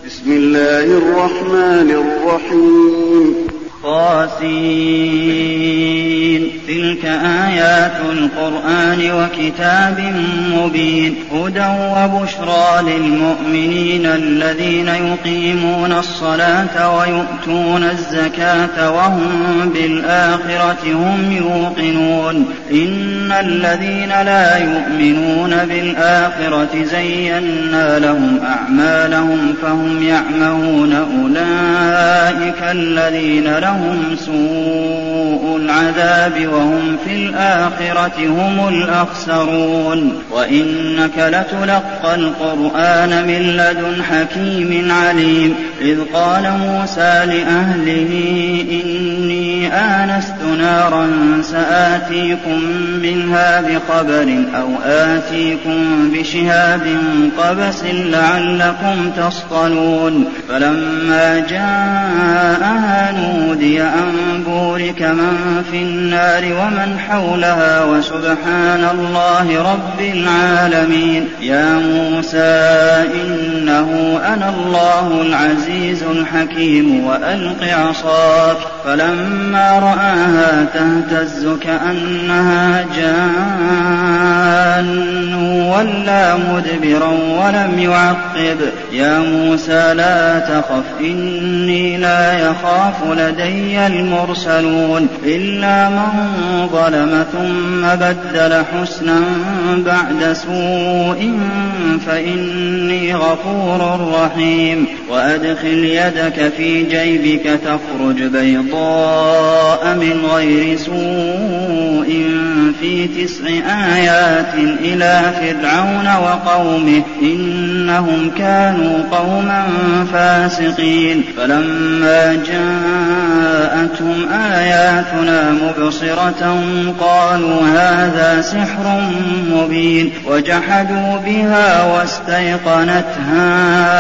بسم الله الرحمن الرحيم. طاسين. تلك آيات القرآن وكتاب مبين هدى وبشرى للمؤمنين الذين يقيمون الصلاة ويؤتون الزكاة وهم بالآخرة هم يوقنون. إن الذين لا يؤمنون بالآخرة زينا لهم أعمالهم فهم يعمهون أولئك الذين لهم سوء العذاب وهم في الآخرة هم الأخسرون. وإنك لتلقى القرآن من لدن حكيم عليم. إذ قال موسى لأهله إني آنست نارا سآتيكم منها بخبر أو آتيكم بشهاب قبس لعلكم تصطلون. فلما جاءها نودي أن بورك من في النار ومن حولها وسبحان الله رب العالمين. يا موسى إنه أنا الله العزيز الحكيم وألق عصاك. فلما رآها تهتز كأنها جان ولا مدبرا ولم يعقب. يا موسى لا تخف إني لا يخاف لدي المرسلون. إلا من ظلم ثم بدل حسنا بعد سوء فإني غفور رحيم. وأدخل يدك في جيبك تخرج بيضاء من غير سوء في 9 آيات إلى فرعون وقومه إنهم كانوا قوما فاسقين. فلما جاءتهم آياتنا مبصرة قالوا هذا سحر مبين. وجحدوا بها واستيقنتها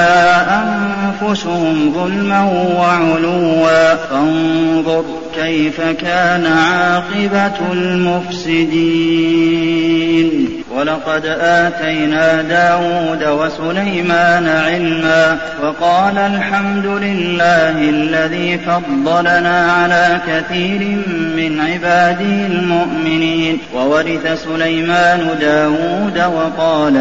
أنفسهم ظلما وعلوا. فانظر كيف كان عاقبة المفسدين. ولقد آتينا داود وسليمان علما وقال الحمد لله الذي فضلنا على كثير من عباده المؤمنين. وورث سليمان داود وقال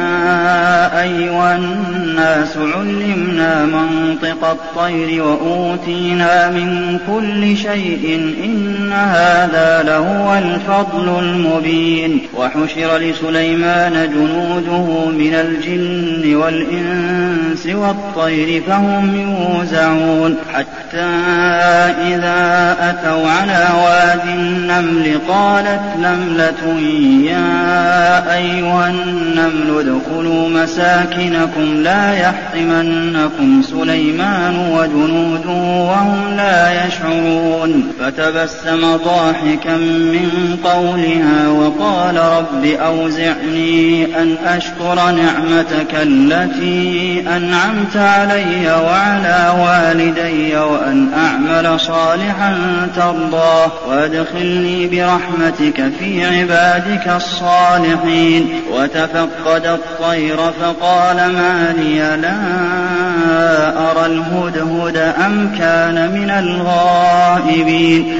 يا أيها الناس علمنا منطق الطير وأوتينا من كل شيء إن هذا لهو الفضل المبين. وحشر لسليمان جنوده من الجن والإنس والطير فهم يوزعون. حتى إذا أتوا على واد النمل قالت نملة يا أيها النمل ادخلوا مساكنكم لا يحطمنكم سليمان وجنوده وهم لا يشعرون. فتبسم ضاحكا من قولها وقال رب أوزعني أن أشكر نعمتك التي أنعمت علي وعلى والدي وأن أعمل صالحا ترضاه وادخلني برحمتك في عبادك الصالحين. وتفقد الطير فقال ما لي لا أرى الهدهد أم كان من الغائبين.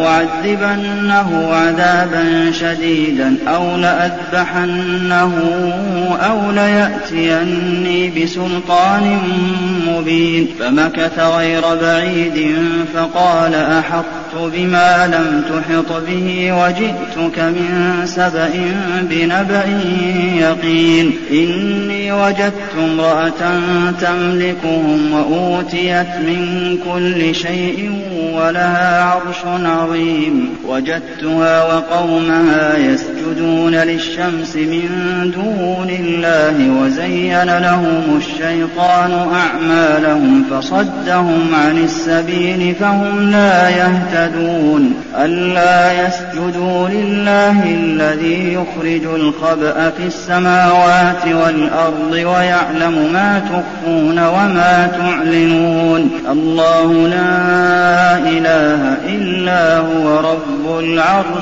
لأعذبنه عذابا شديدا أو لأذبحنه أو ليأتيني بسلطان مبين. فمكث غير بعيد فقال أحطت بما لم تحط به وجئتك من سبأ بنبأ يقين. إني وجدت امرأة تملكهم وأوتيت من كل شيء ولها عرش عظيم. وجدتها وقومها يسجدون للشمس من دون الله وزين لهم الشيطان أعمالهم فصدهم عن السبيل فهم لا يهتدون. ألا يسجدوا لله الذي يخرج الخبأ في السماوات والأرض ويعلم ما تخفون وما تعلنون. الله لا إله إلا هو رب العرش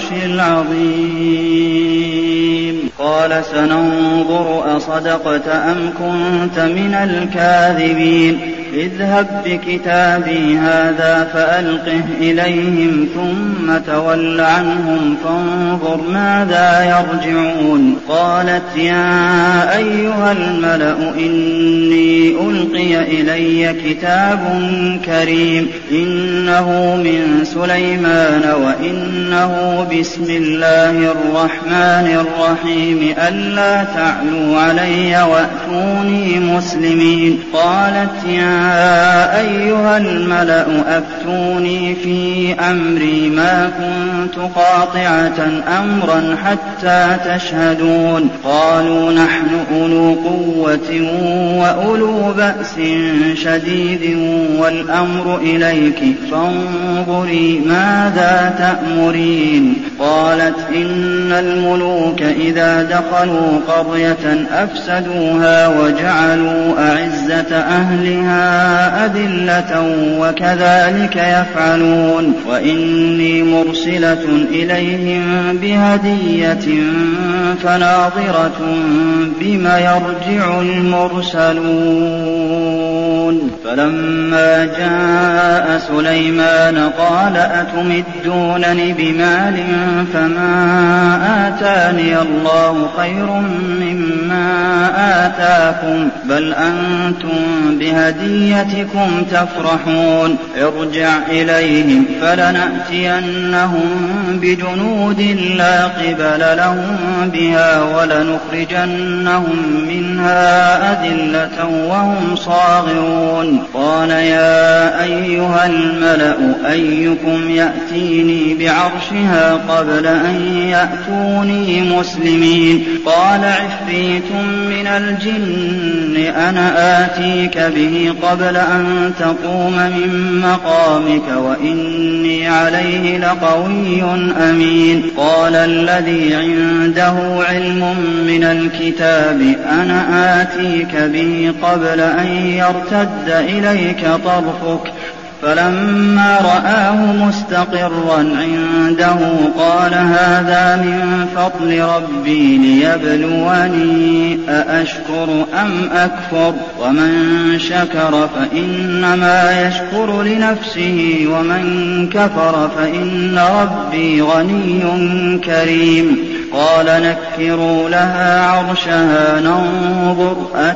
العظيم. قال سننظر أصدقت أم كنت من الكاذبين. اذهب بكتابي هذا فألقه إليهم ثم تول عنهم فانظر ماذا يرجعون قالت يا أيها الملأ إني ألقي إلي كتاب كريم إنه من سليمان وإنه بسم الله الرحمن الرحيم ألا تعلوا علي وأتوني مسلمين قالت يا أيها الملأ أفتوني في أمري ما كنت قاطعة أمرا حتى تشهدون قالوا نحن أولو قوة وأولو بأس شديد والأمر إليك فانظري ماذا تأمرين قالت إن الملوك إذا دخلوا قرية أفسدوها وجعلوا أعزة أهلها أذلة وكذلك يفعلون وإني مرسلة إليهم بهدية فناظرة بما يرجع المرسلون فلما جاء سليمان قال أتمدونني بمال فما آتاني الله خير مما آتاكم بل أنتم بهديتكم تفرحون ارجع إليهم فلنأتينهم بجنود لا قبل لهم بها ولنخرجنهم منها أذلة وهم صاغرون قال يا أيها الملأ أيكم يأتيني بعرشها قبل أن يأتوني مسلمين قال عفريت من الجن أنا آتيك به قبل أن تقوم من مقامك وإني عليه لقوي أمين قال الذي عنده علم من الكتاب أنا آتيك به قبل أن يرتد إليك طرفك فلما رآه مستقرا عنده قال هذا من فضل ربي ليبلوني أأشكر أم أكفر ومن شكر فإنما يشكر لنفسه ومن كفر فإن ربي غني كريم قال نكروا لها عرشها ننظر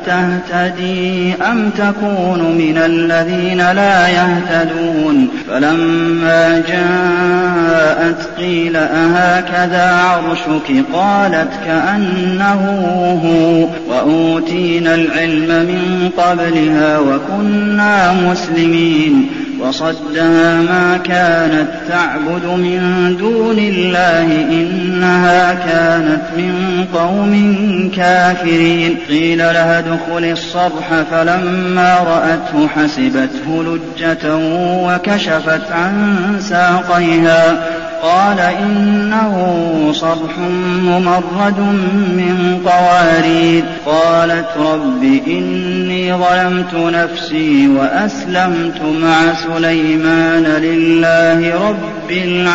أتهتدي أم تكون من الذين لا يهتدون فلما جاءت قيل أهكذا عرشك قالت كأنه هو وأوتينا العلم من قبلها وكنا مسلمين وصدها ما كانت تعبد من دون الله إنها كانت من قوم كافرين قيل لها ادخل الصرح فلما رأته حسبته لجة وكشفت عن ساقيها قال إنه صرح ممرد من قوارير قالت رب إني ظلمت نفسي وأسلمت مع سليمان لله رب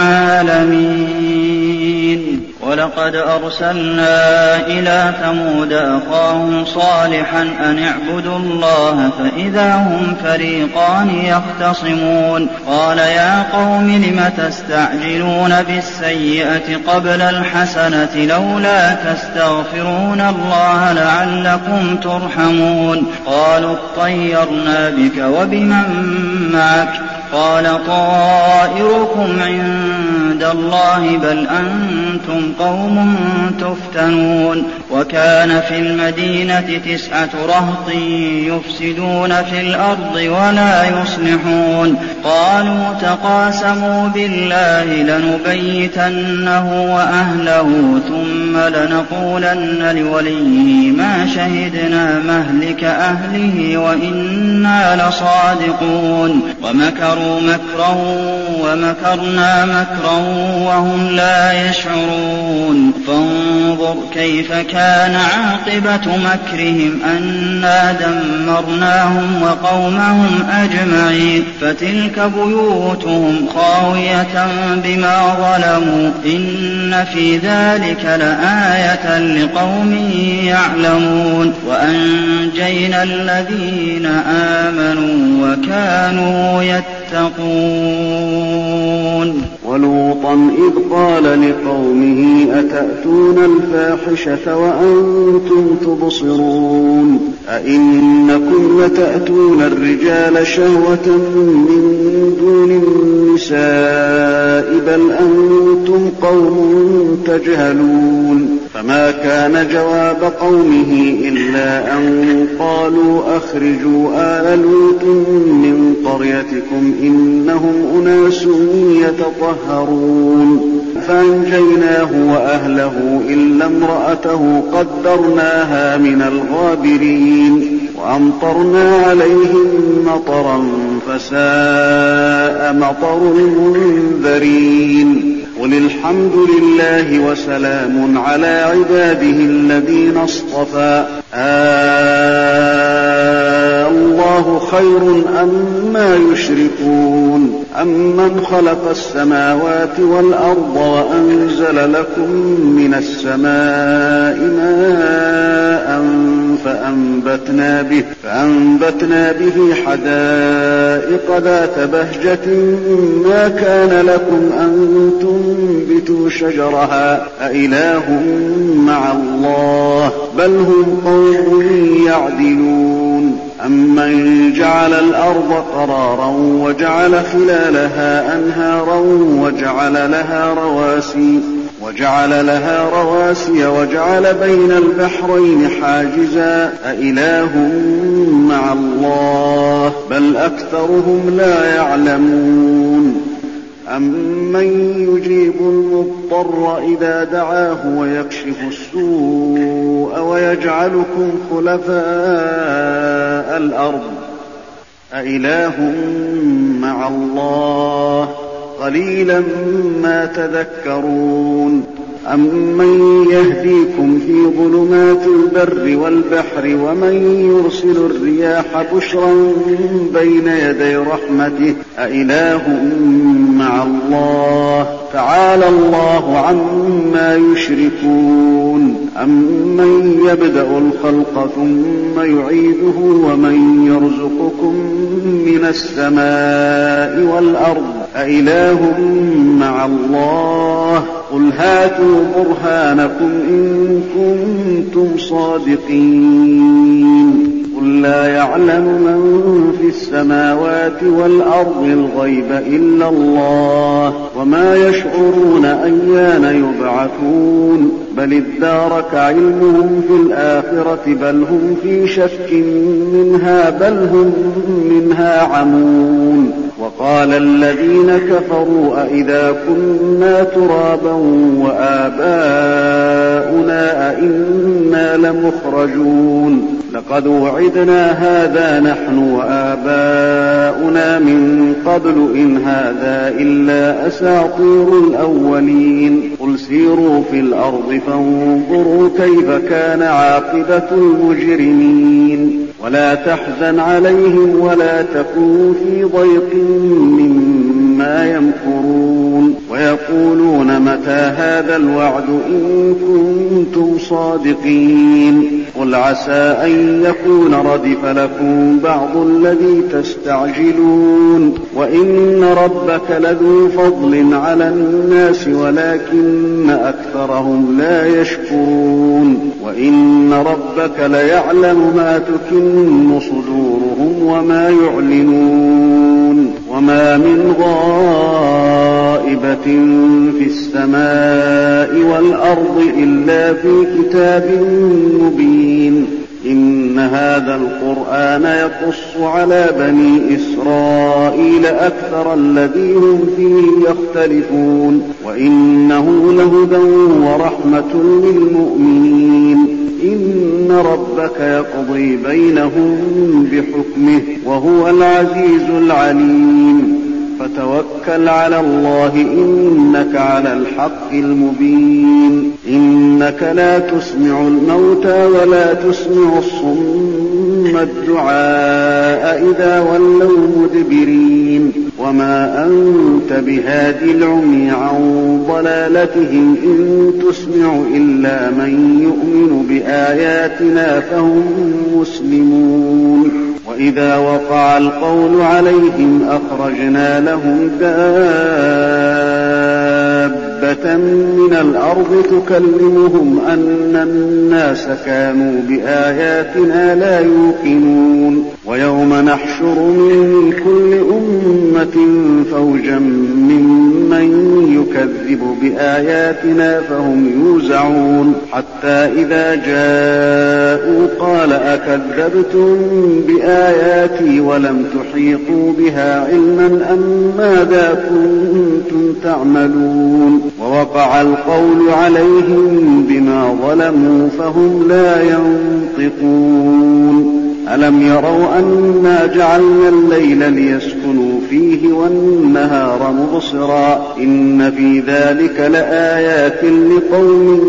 العالمين ولقد أرسلنا إلى ثمود أخاهم صالحا أن اعبدوا الله فإذا هم فريقان يختصمون قال يا قوم لم تستعجلون بالسيئة قبل الحسنة لولا تستغفرون الله لعلكم ترحمون قالوا اطيرنا بك وبمن معك قال طائركم عند الله بل أنتم قوم تفتنون وكان في المدينة 9 رهط يفسدون في الأرض ولا يصلحون قالوا تقاسموا بالله لنبيتنه وأهله ثم لنقولن لوليه ما شهدنا مهلك أهله وإنا لصادقون ومكروا مكرا ومكرنا مكرا وهم لا يشعرون فانظر كيف كان عاقبة مكرهم أنا دمرناهم وقومهم أجمعين فتلك بيوتهم خاوية بما ظلموا إن في ذلك لآية لقوم يعلمون وأنجينا الذين آمنوا وكانوا يتقون. ولوطا إذ قال لقومه أتأتون الفاحشة وأنتم تبصرون أئنكم لتأتون الرجال شهوة من دون النساء بل أنتم قوم تجهلون فما كان جواب قومه إلا أن قالوا أخرجوا آل لوط من قريتكم إنهم أناس يتطهرون فأنجيناه وأهله إلا امرأته قدرناها من الغابرين وأمطرنا عليهم مطرا فساء مطر المنذرين قل الحمد لله وسلام على عباده الذين اصطفى الله خير أما يشركون أمن خلق السماوات والأرض وأنزل لكم من السماء ماء فأنبتنا به حدائق ذات بهجة ما كان لكم أن تنبتوا شجرها أإله مع الله بل هم قوم يعدلون أمن جعل الأرض قرارا وجعل خلالها أنهارا وجعل لها رواسي وجعل بين البحرين حاجزا أإله مع الله بل أكثرهم لا يعلمون أمن يجيب المضطر إذا دعاه ويكشف السوء ويجعلكم خلفاء الأرض أإله مع الله قليلا ما تذكرون أمن يهديكم في ظلمات البر والبحر ومن يرسل الرياح بشرا بين يدي رحمته أإله مع الله تعالى الله عما يشركون أمن يبدأ الخلق ثم يعيده ومن يرزقكم من السماء والأرض أإله مع الله قل هاتوا برهانكم إن كنتم صادقين قل لا يعلم من في السماوات والأرض الغيب إلا الله وما يشعرون أيان يبعثون بل ادارك علمهم في الآخرة بل هم في شك منها بل هم منها عمون وقال الذين كفروا أئذا كنا ترابا وآباؤنا أئنا لمخرجون لقد وعدنا هذا نحن وآباؤنا من قبل إن هذا إلا أساطير الأولين قل سيروا في الأرض فانظروا كيف كان عاقبة المجرمين ولا تحزن عليهم ولا تكن في ضيق مما يمكرون ويقولون متى هذا الوعد إن كنتم صادقين قل عسى أن يكون ردف لكم بعض الذي تستعجلون وإن ربك لذو فضل على الناس ولكن أكثرهم لا يشكرون وإن ربك ليعلم ما تكن صدورهم وما يعلنون وما من غائبة في السماء والأرض إلا في كتاب مبين إن هذا القرآن يقص على بني إسرائيل أكثر الذي هم فيه يختلفون وإنه لهدى ورحمة للمؤمنين إن ربك يقضي بينهم بحكمه وهو العزيز العليم فتوكل على الله إنك على الحق المبين إنك لا تسمع الموتى ولا تسمع الصم الدعاء إذا ولوا مدبرين وما أنت بهادي العمي عن ضلالتهم إن تسمع إلا من يؤمن بآياتنا فهم مسلمون وإذا وقع القول عليهم أخرجنا لهم دابة من الأرض تكلمهم أن الناس كانوا بآياتنا لا يوقنون ويوم نحشر من كل أمة فوجا ممن يكذب بآياتنا فهم يوزعون حتى إذا جاءوا قال أكذبتم بآياتي ولم تحيطوا بها علما أم ماذا كنتم تعملون ووقع القول عليهم بما ظلموا فهم لا ينطقون ألم يروا أنا جعلنا الليل ليسكنوا فيه والنهار مبصرا إن في ذلك لآيات لقوم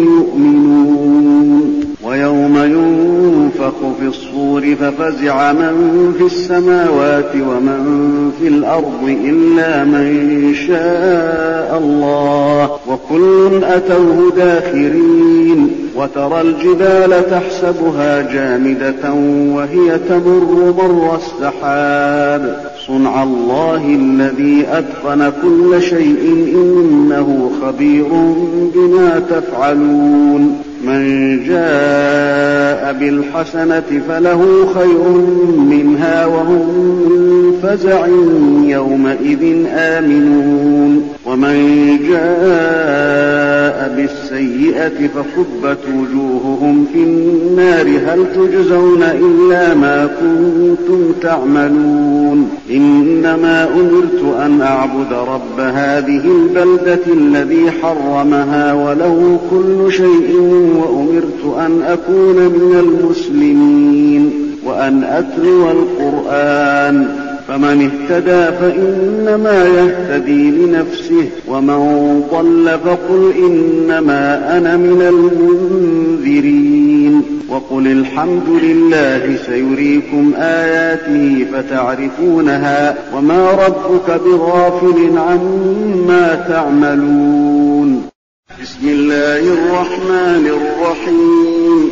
يؤمنون ويوم ينفخ في الصور ففزع من في السماوات ومن في الأرض إلا من شاء الله وكل أتوه داخرين وترى الجبال تحسبها جامدة وهي تمر مر السحاب صنع الله الذي أتقن كل شيء إنه خبير بما تفعلون من جاء بالحسنة فله خير منها وهم من فزع يومئذ آمنون ومن جاء بالسيئة فكبت وجوههم في النار هل تجزون إلا ما كنتم تعملون إنما أمرت أن أعبد رب هذه البلدة الذي حرمها وله كل شيء وأمرت أن أكون من المسلمين وأن أتلو القرآن فمن اهتدى فإنما يهتدي لنفسه ومن ضل فقل إنما أنا من المنذرين وقل الحمد لله سيريكم آياته فتعرفونها وما ربك بغافل عما تعملون بسم الله الرحمن الرحيم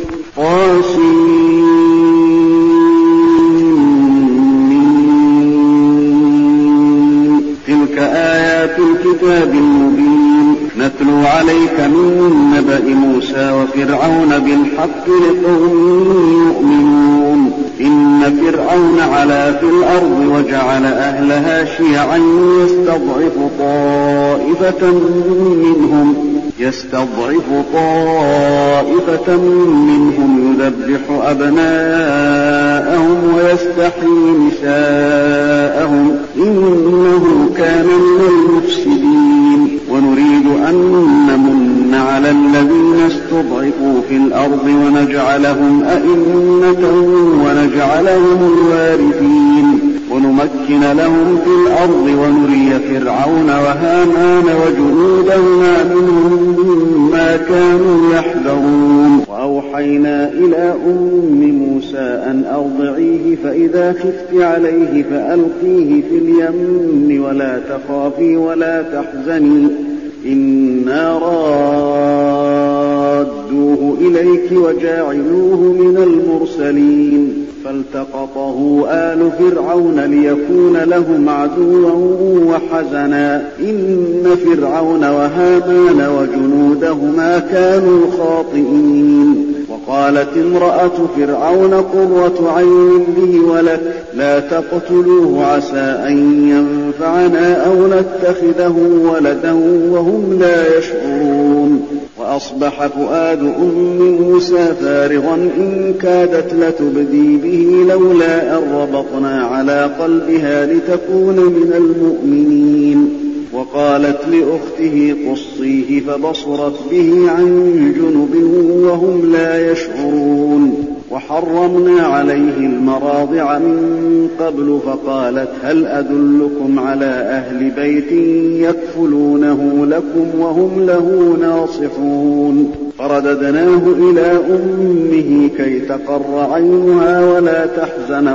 تلك آيات الكتاب المبين نتلو عليك من نبأ موسى وفرعون بالحق لقوم يؤمنون إن فرعون علا في الأرض وجعل أهلها شيعا يستضعف طائفة منهم يذبح أبناءهم ويستحيي نساءهم إنه كان من المفسدين ونريد أن نمن على الذين استضعفوا في الأرض ونجعلهم أئمة ونجعلهم الوارثين ونمكن لهم في الأرض ونري فرعون وهامان وجنودهما منهم ما كانوا يحذرون وأوحينا إلى أم موسى أن أرضعيه فإذا خفت عليه فألقيه في اليم ولا تخافي ولا تحزني إنا رادوه إليك وجاعلوه من المرسلين فالتقطه آل فرعون ليكون لهم عدوا وحزنا إن فرعون وهامان وجنودهما كانوا خاطئين وقالت امرأة فرعون قرة عين لي ولك لا تقتلوه عسى أن ينفعنا أو نتخذه ولدا وهم لا يشعرون وأصبح فؤاد أم موسى فارغا إن كادت لتبدي به لولا أن ربطنا على قلبها لتكون من المؤمنين وقالت لأخته قصيه فبصرت به عن جنب وهم لا يشعرون وحرمنا عليه المراضع من قبل فقالت هل أدلكم على أهل بيت يكفلونه لكم وهم له ناصحون فرددناه إلى أمه كي تقر عينها ولا تحزن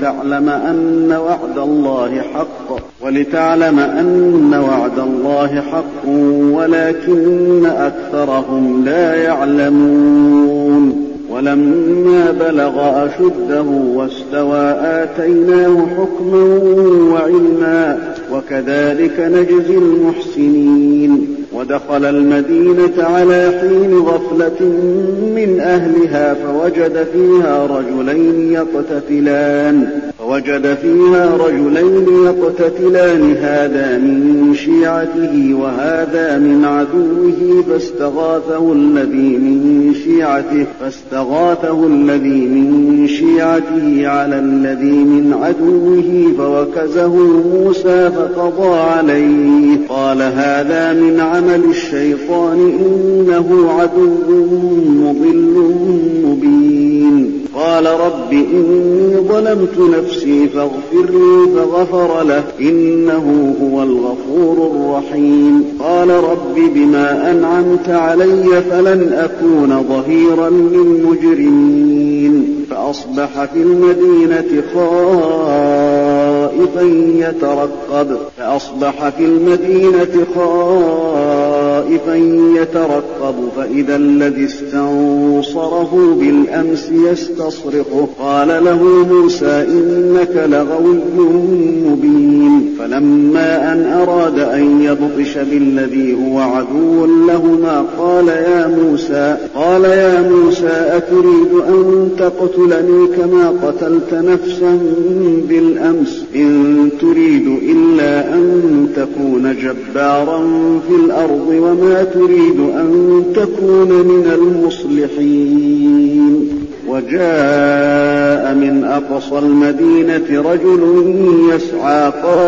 ولتعلم أن وعد الله حق ولكن أكثرهم لا يعلمون ولما بلغ أشده واستوى آتيناه حكما وعلما وكذلك نجزي المحسنين ودخل المدينة على حين غفلة من أهلها فوجد فيها رجلين يقتتلان هذا من شيعته وهذا من عدوه فاستغاثه الذي من شيعته على الذي من عدوه فوكزه موسى فقضى عليه قال هذا من عمل الشيطان إنه عدو مضل مبين قال رب إني ظلمت نفسي فاغفر لي فغفر له إنه هو الغفور الرحيم قال رب بما أنعمت علي فلن أكون ظهيرا للمجرمين فأصبح في المدينة خائفا يترقب فإذا الذي استنصره بالأمس يستصرخه قال له موسى إنك لغوي مبين فلما أن أراد أن يبطش بالذي هو عدو لهما قال يا موسى أتريد أن تقتلني كما قتلت نفسا بالأمس إن تريد إلا أن تكون جبارا في الأرض وما تريد أن تكون من المصلحين وجاء من أقصى المدينة رجل يسعى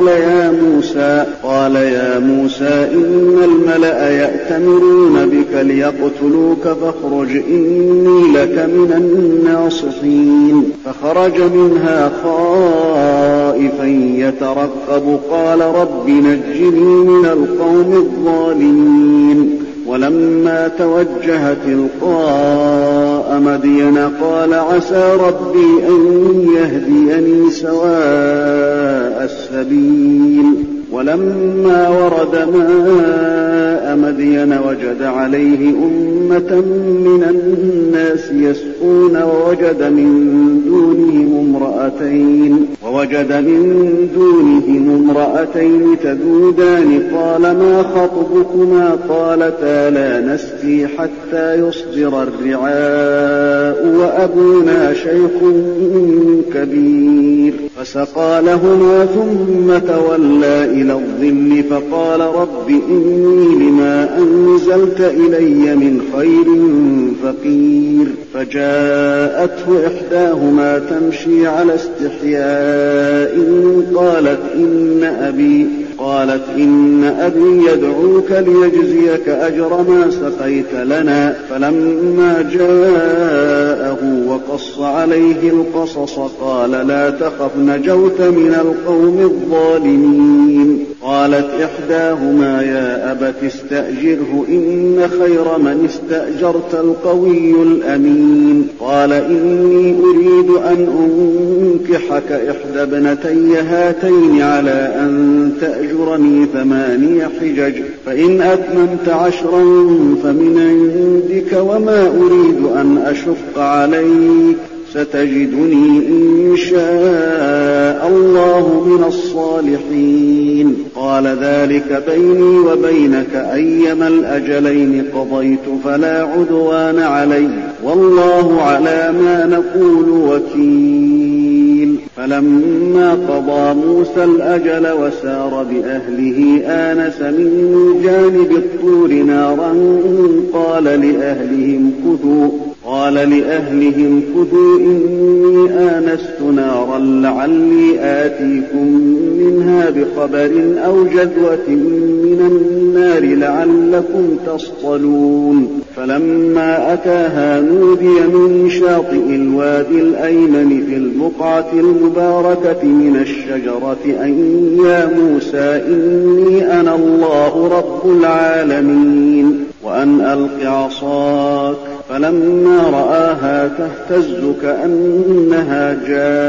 قال يا موسى إن الملأ يأتمرون بك ليقتلوك فاخرج إني لك من الناصحين فخرج منها خائفا يترقب قال رب نجني من القوم الظالمين ولما توجه تلقاء مدين قال عسى ربي أن يهديني سواء السبيل ولما ورد ماء مدين وجد عليه أمة من الناس يسقون ووجد من دونهم امرأتين تذودان قال ما خطبكما قالتا لا نسقي حتى يصدر الرعاء وأبونا شيخ كبير فسقى لهما ثم تولى إلى الظل فقال رب إني لما أنزلت إلي من خير فقير فجاءته إحداهما تمشي على استحياء قالت إن أبي يدعوك ليجزيك أجر ما سقيت لنا فلما جاءه وقص عليه القصص قال لا تخف نجوت من القوم الظالمين قالت إحداهما يا أبت استأجره إن خير من استأجرت القوي الأمين قال إني أريد أن أنكحك إحدى ابنتي هاتين على أن تأجرني 8 حجج فإن أتممت 10 فمن عندك وما أريد أن أشق عليك ستجدني إن شاء الله من الصالحين قال ذلك بيني وبينك أيما الأجلين قضيت فلا عدوان علي والله على ما نقول وكيل فلما قضى موسى الأجل وسار بأهله آنس من جانب الطور نارا قال قال لأهلهم كثوا إني آنست نارا لعلي آتيكم منها بخبر أو جذوة من النار لعلكم تصطلون فلما أتاها نودي من شاطئ الوادي الأيمن في البقعة المباركة من الشجرة أن يا موسى إني أنا الله رب العالمين وأن ألق عصاك فلما رآها تهتز كأنها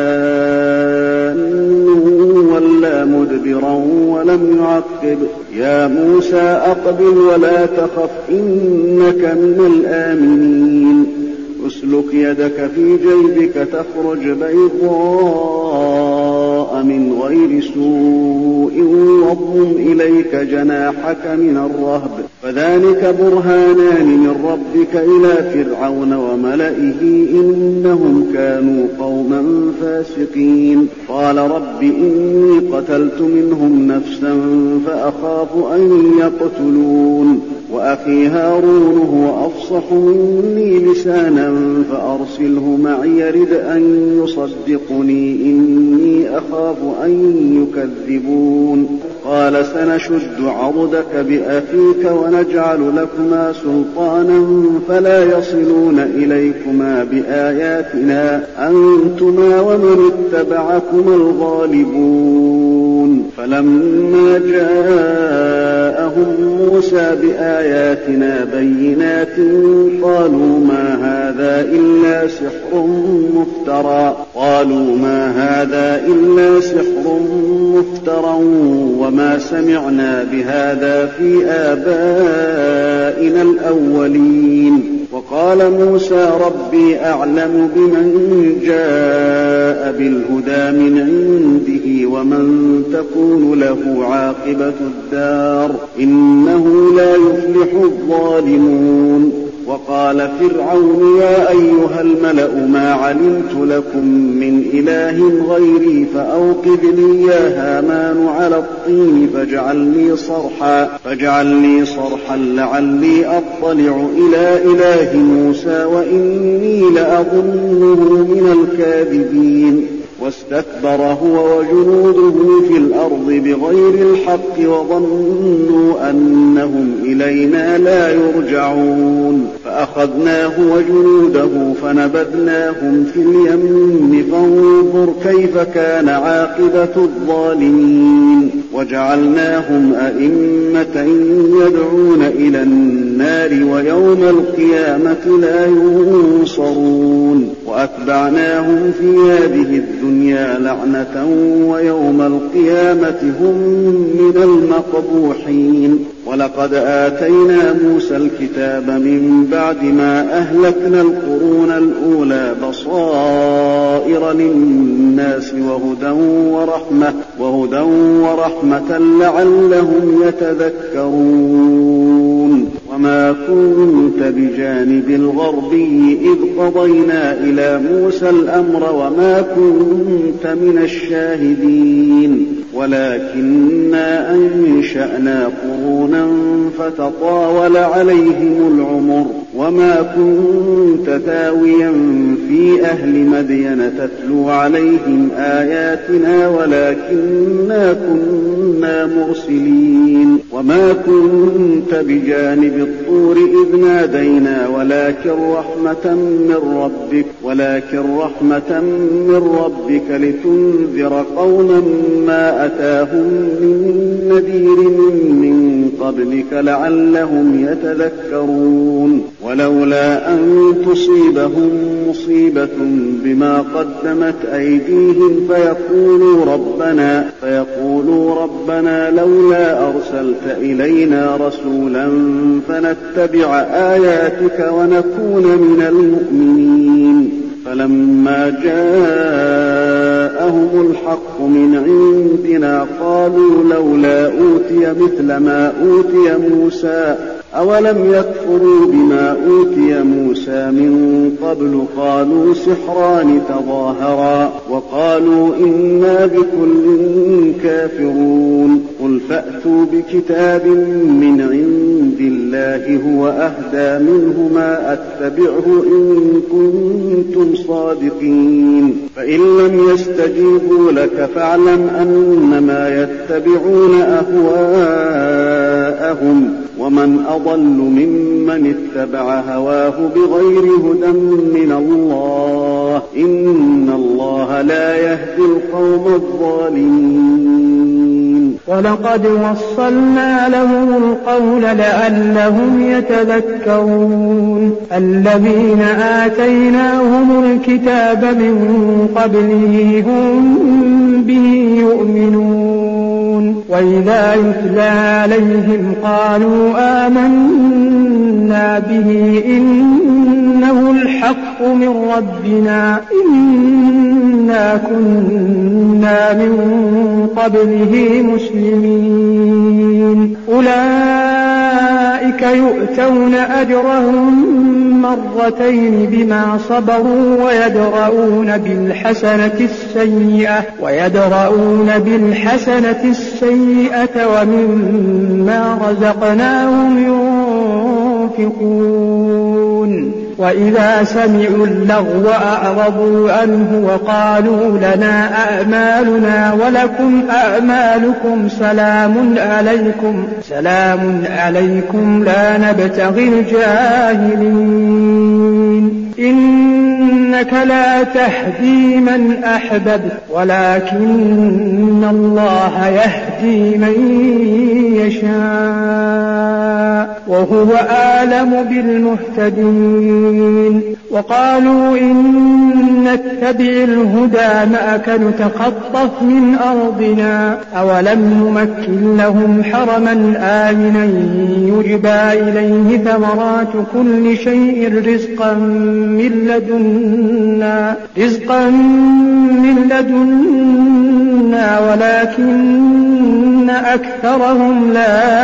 جان ولا مدبرا ولم يعقب يا موسى أقبل ولا تخف إنك من الآمنين اسلك يدك في جيبك تخرج بيضاء من غير سوء واضم إليك جناحك من الرهب فذلك برهانان من ربك إلى فرعون وملئه إنهم كانوا قوما فاسقين قال رب إني قتلت منهم نفسا فأخاف أن يقتلون وأخي هارون هو أفصح مني لسانا فأرسله معي يرد أن يصدقني إني أخاف أن يكذبون قال سنشد عضدك بأخيك ونجعل لكما سلطانا فلا يصلون إليكما بآياتنا أنتما ومن اتبعكما الغالبون فلما جاءهم موسى بآياتنا بينات قالوا ما هذا إلا سحر مفترى وما سمعنا بهذا في آبائنا الأولين وقال موسى ربي أعلم بمن جاء بالهدى من عنده ومن تكون له عاقبة الدار إنه لا يفلح الظالمون وقال فرعون يا أيها الملأ ما علمت لكم من إله غيري فأوقد لي يا هامان على الطين فاجعلني صرحا لعلي أطلع إلى إله موسى وإني لأظنه من الكاذبين واستكبر هو وجنوده في الأرض بغير الحق وظنوا أنهم إلينا لا يرجعون فأخذناه وجنوده فنبذناهم في اليم فانظر كيف كان عاقبة الظالمين وجعلناهم أئمة يدعون إلى النار ويوم القيامة لا ينصرون وأتبعناهم في هذه الدنيا لعنة ويوم القيامة هم من المقبوحين ولقد آتينا موسى الكتاب من بعد ما أهلكنا القرون الأولى بصائر للناس وهدى ورحمة لعلهم يتذكرون وما كنت بجانب الغربي إذ قضينا إلى موسى الأمر وما كنت من الشاهدين ولكننا أنشأنا قرونا فتطاول عليهم العمر وما كنت ثاويا في أهل مدين تتلو عليهم آياتنا ولكننا كنا مرسلين وما كنت بجانب الطور إذ نادينا ولكن رحمة من ربك لتنذر قوما ما أتاهم من نذير من قبلك لعلهم يتذكرون ولولا أن تصيبهم مصيبة بما قدمت أيديهم فيقولوا ربنا لولا أرسلت إلينا رسولا فنتبع آياتك ونكون من المؤمنين فلما جاءهم الحق من عندنا قالوا لولا أوتي مثل ما أوتي موسى أولم يكفروا بما أوتي موسى من قبل قالوا سحران تظاهرا وقالوا إنا بكل كافرون قل فأتوا بكتاب من عند الله هو أهدى منه ما أتبعه إن كنتم صادقين فإن لم يستجيبوا لك فاعلم أنما يتبعون أهواءهم ومن أضل ممن اتبع هواه بغير هدى من الله إن الله لا يهدي القوم الظالمين. ولقد وصلنا لهم القول لعلهم يتذكرون الذين آتيناهم الكتاب من قبله هم به يؤمنون وإذا يتلى عليهم قالوا آمنا به إنه الحق من ربنا إنا كنا من قبله مسلمين أولئك يؤتون أجرهم مرتين بما صبروا ويدرؤون بالحسنة السيئة ومما رزقناهم ينفقون وإذا سمعوا اللغو أعرضوا عنه وقالوا لنا أعمالنا ولكم أعمالكم سلام عليكم لا نبتغي الجاهلين إنك لا تهدي من أحببت ولكن الله يهدي من يشاء وهو أعلم بالمهتدين. وقالوا إن نتبع الهدى معك نتخطف من أرضنا أولم نمكن لهم حرما آمنا يجبى إليه ثمرات كل شيء رزقا من لدنا ولكن أكثرهم لا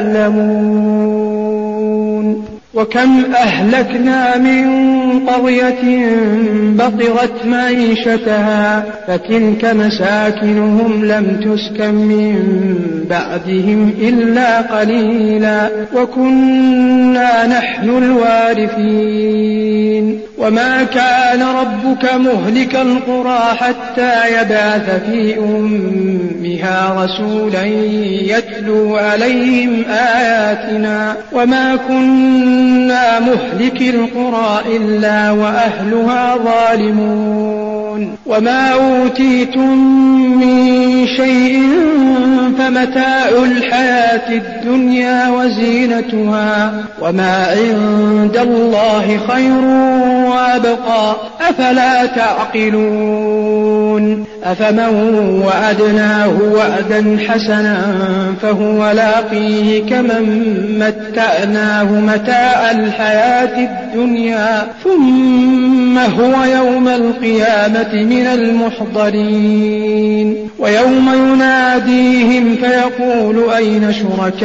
يعلمون. وكم أهلكنا من قرية بطرت معيشتها فتلك مساكنهم لم تسكن من بعدهم إلا قليلا وكنا نحن الوارثين. وما كان ربك مهلك القرى حتى يبعث في أمها رسولا يتلو عليهم آياتنا وما كنا مهلك القرى إلا وأهلها ظالمون. وما أوتيتم من شيء فمتاع الحياة الدنيا وزينتها وما عند الله خير وأبقى أفلا تعقلون. أفمن وعدناه وعدا حسنا فهو لاقيه كمن متعناه متاع الحياة الدنيا ثم هو يوم القيامة من المحضرين. ويوم يناديهم فيقول أين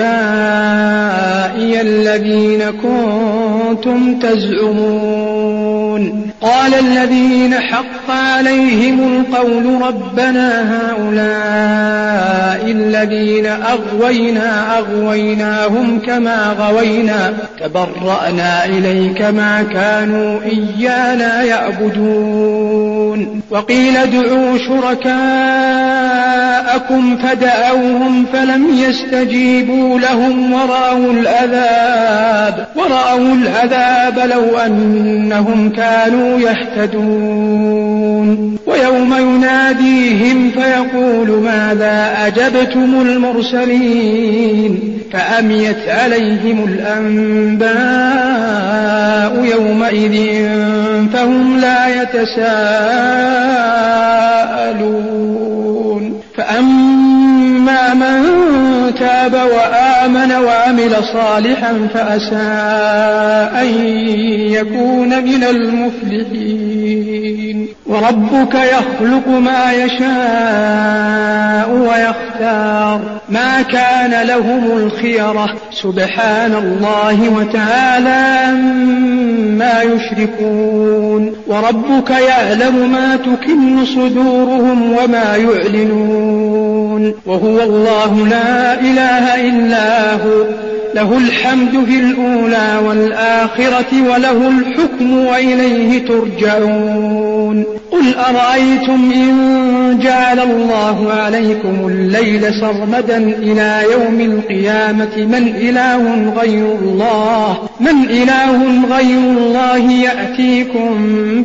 شركائي الذين كنتم تزعمون قال الذين حق عليهم القول ربنا هؤلاء الذين أغويناهم كما غوينا تبرأنا إليك ما كانوا إيانا يعبدون. وقيل ادعوا شركاءكم فدعوهم فلم يستجيبوا لهم ورأوا العذاب لو أنهم كانوا يهتدون. ويوم يناديهم فيقول ماذا أجبتم المرسلين فأميت عليهم الأنباء يومئذ فهم لا يتساءلون. فأما من تاب وآمن وعمل صالحا فعسى أن يكون من المفلحين. وربك يخلق ما يشاء ويختار ما كان لهم الخيرة سبحان الله وتعالى ما يشركون. وربك يعلم ما تكن صدورهم وما يعلنون وهو الله لا إله إلا هو له الحمد في الأولى والآخرة وله الحكم وإليه ترجعون قل أرأيتم إن جعل الله عليكم الليل سرمدا إلى يوم القيامة من إله غير الله يأتيكم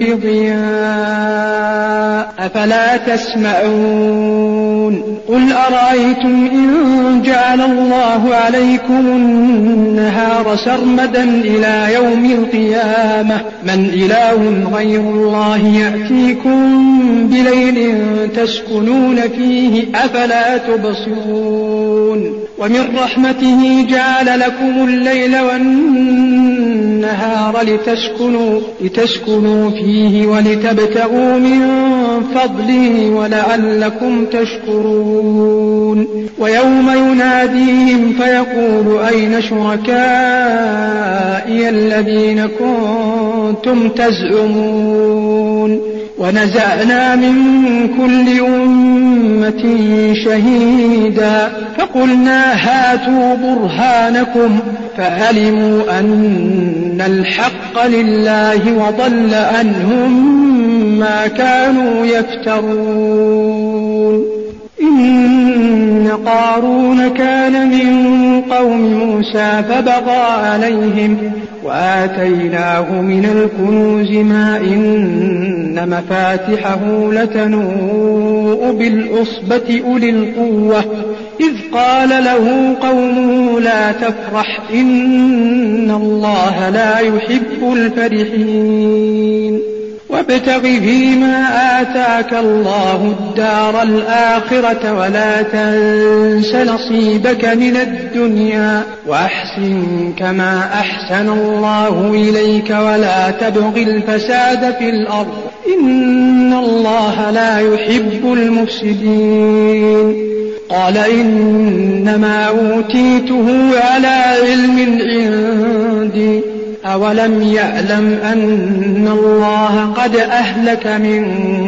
بضياء أفلا تسمعون قل أرأيتم إن جعل الله عليكم النهار سرمدا إلى يوم القيامة من إله غير الله يأتيكم بليل تسكنون فيه أفلا تبصرون ومن رحمته جعل لكم الليل والنهار لتسكنوا فيه ولتبتغوا من فضله ولعلكم تشكرون ويوم يناديهم فيقول أين شركائي الذين كنتم تزعمون ونزعنا من كل أمة شهيدا فقلنا هاتوا برهانكم فعلموا أن الحق لله وضل عنهم ما كانوا يفترون إن قارون كان من قوم موسى فبغى عليهم وآتيناه من الكنوز ما إن مفاتحه لتنوء بالعصبة أولي القوة إذ قال له قومه لا تفرح إن الله لا يحب الفرحين وابتغ فيما آتاك الله الدار الآخرة ولا تنس نصيبك من الدنيا وأحسن كما أحسن الله إليك ولا تبغ الفساد في الأرض إن الله لا يحب المفسدين قال إنما أوتيته على علم عندي أولم يعلم أن الله قد أهلك من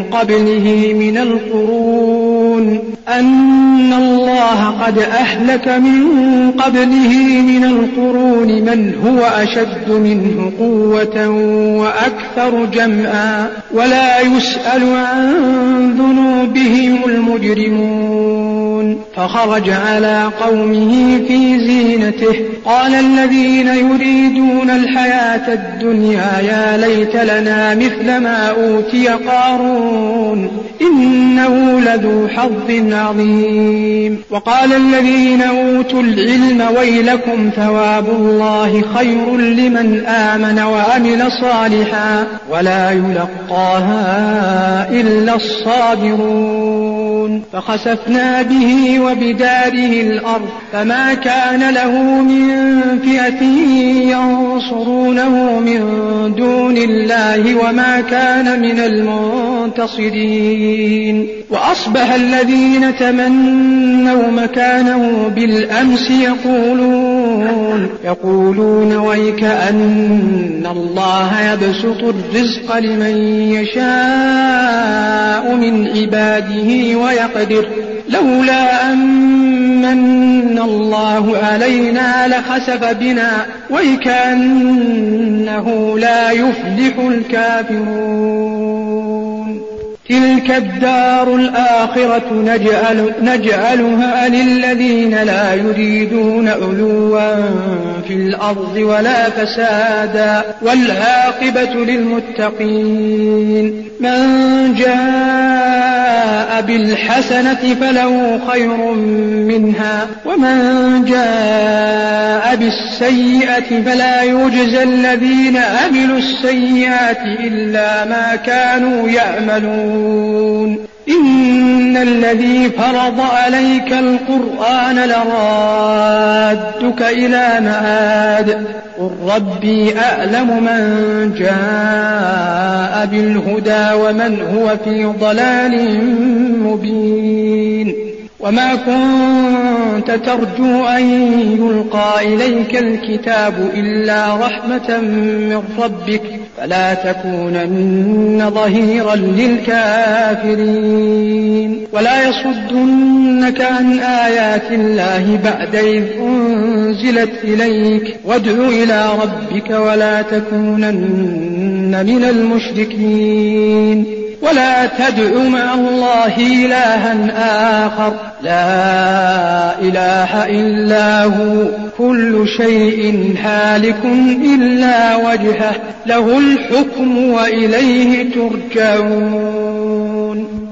قبله من القرون من هو أشد منه قوة وأكثر جمعا ولا يسأل عن ذنوبهم المجرمون فخرج على قومه في زينته قال الذين يريدون الحياة الدنيا يا ليت لنا مثل ما أوتي قارون إنه لذو حظ عظيم وقال الذين أوتوا العلم ويلكم ثواب الله خير لمن آمن وعمل صالحا ولا يلقاها إلا الصابرون فخسفنا به وبداره الأرض فما كان له من فئة ينصرونه من دون الله وما كان من المنتصرين وأصبح الذين تمنوا مكانه بالأمس يقولون ويك أن الله يبسط الرزق لمن يشاء من عباده ويقدر لولا أن الله علينا لخسف بنا ويكأنه لا يفلح الكافرون تلك الدار الآخرة نجعلها للذين لا يريدون علوا في الأرض ولا فسادا والعاقبة للمتقين من جاء بالحسنة فله خير منها ومن جاء بالسيئة فلا يجزى الذين عملوا السيئات إلا ما كانوا يعملون إن الذي فرض عليك القرآن لرادك إلى معاد قل ربي أعلم من جاء بالهدى ومن هو في ضلال مبين وما كنت ترجو أن يلقى إليك الكتاب إلا رحمة من ربك فلا تكونن ظهيرا للكافرين ولا يصدن يسألونك عن آيات الله بعد إذ أنزلت إليك وادع إلى ربك ولا تكونن من المشركين ولا تدع مع الله إلها آخر لا إله إلا هو كل شيء هالك إلا وجهه له الحكم وإليه ترجعون.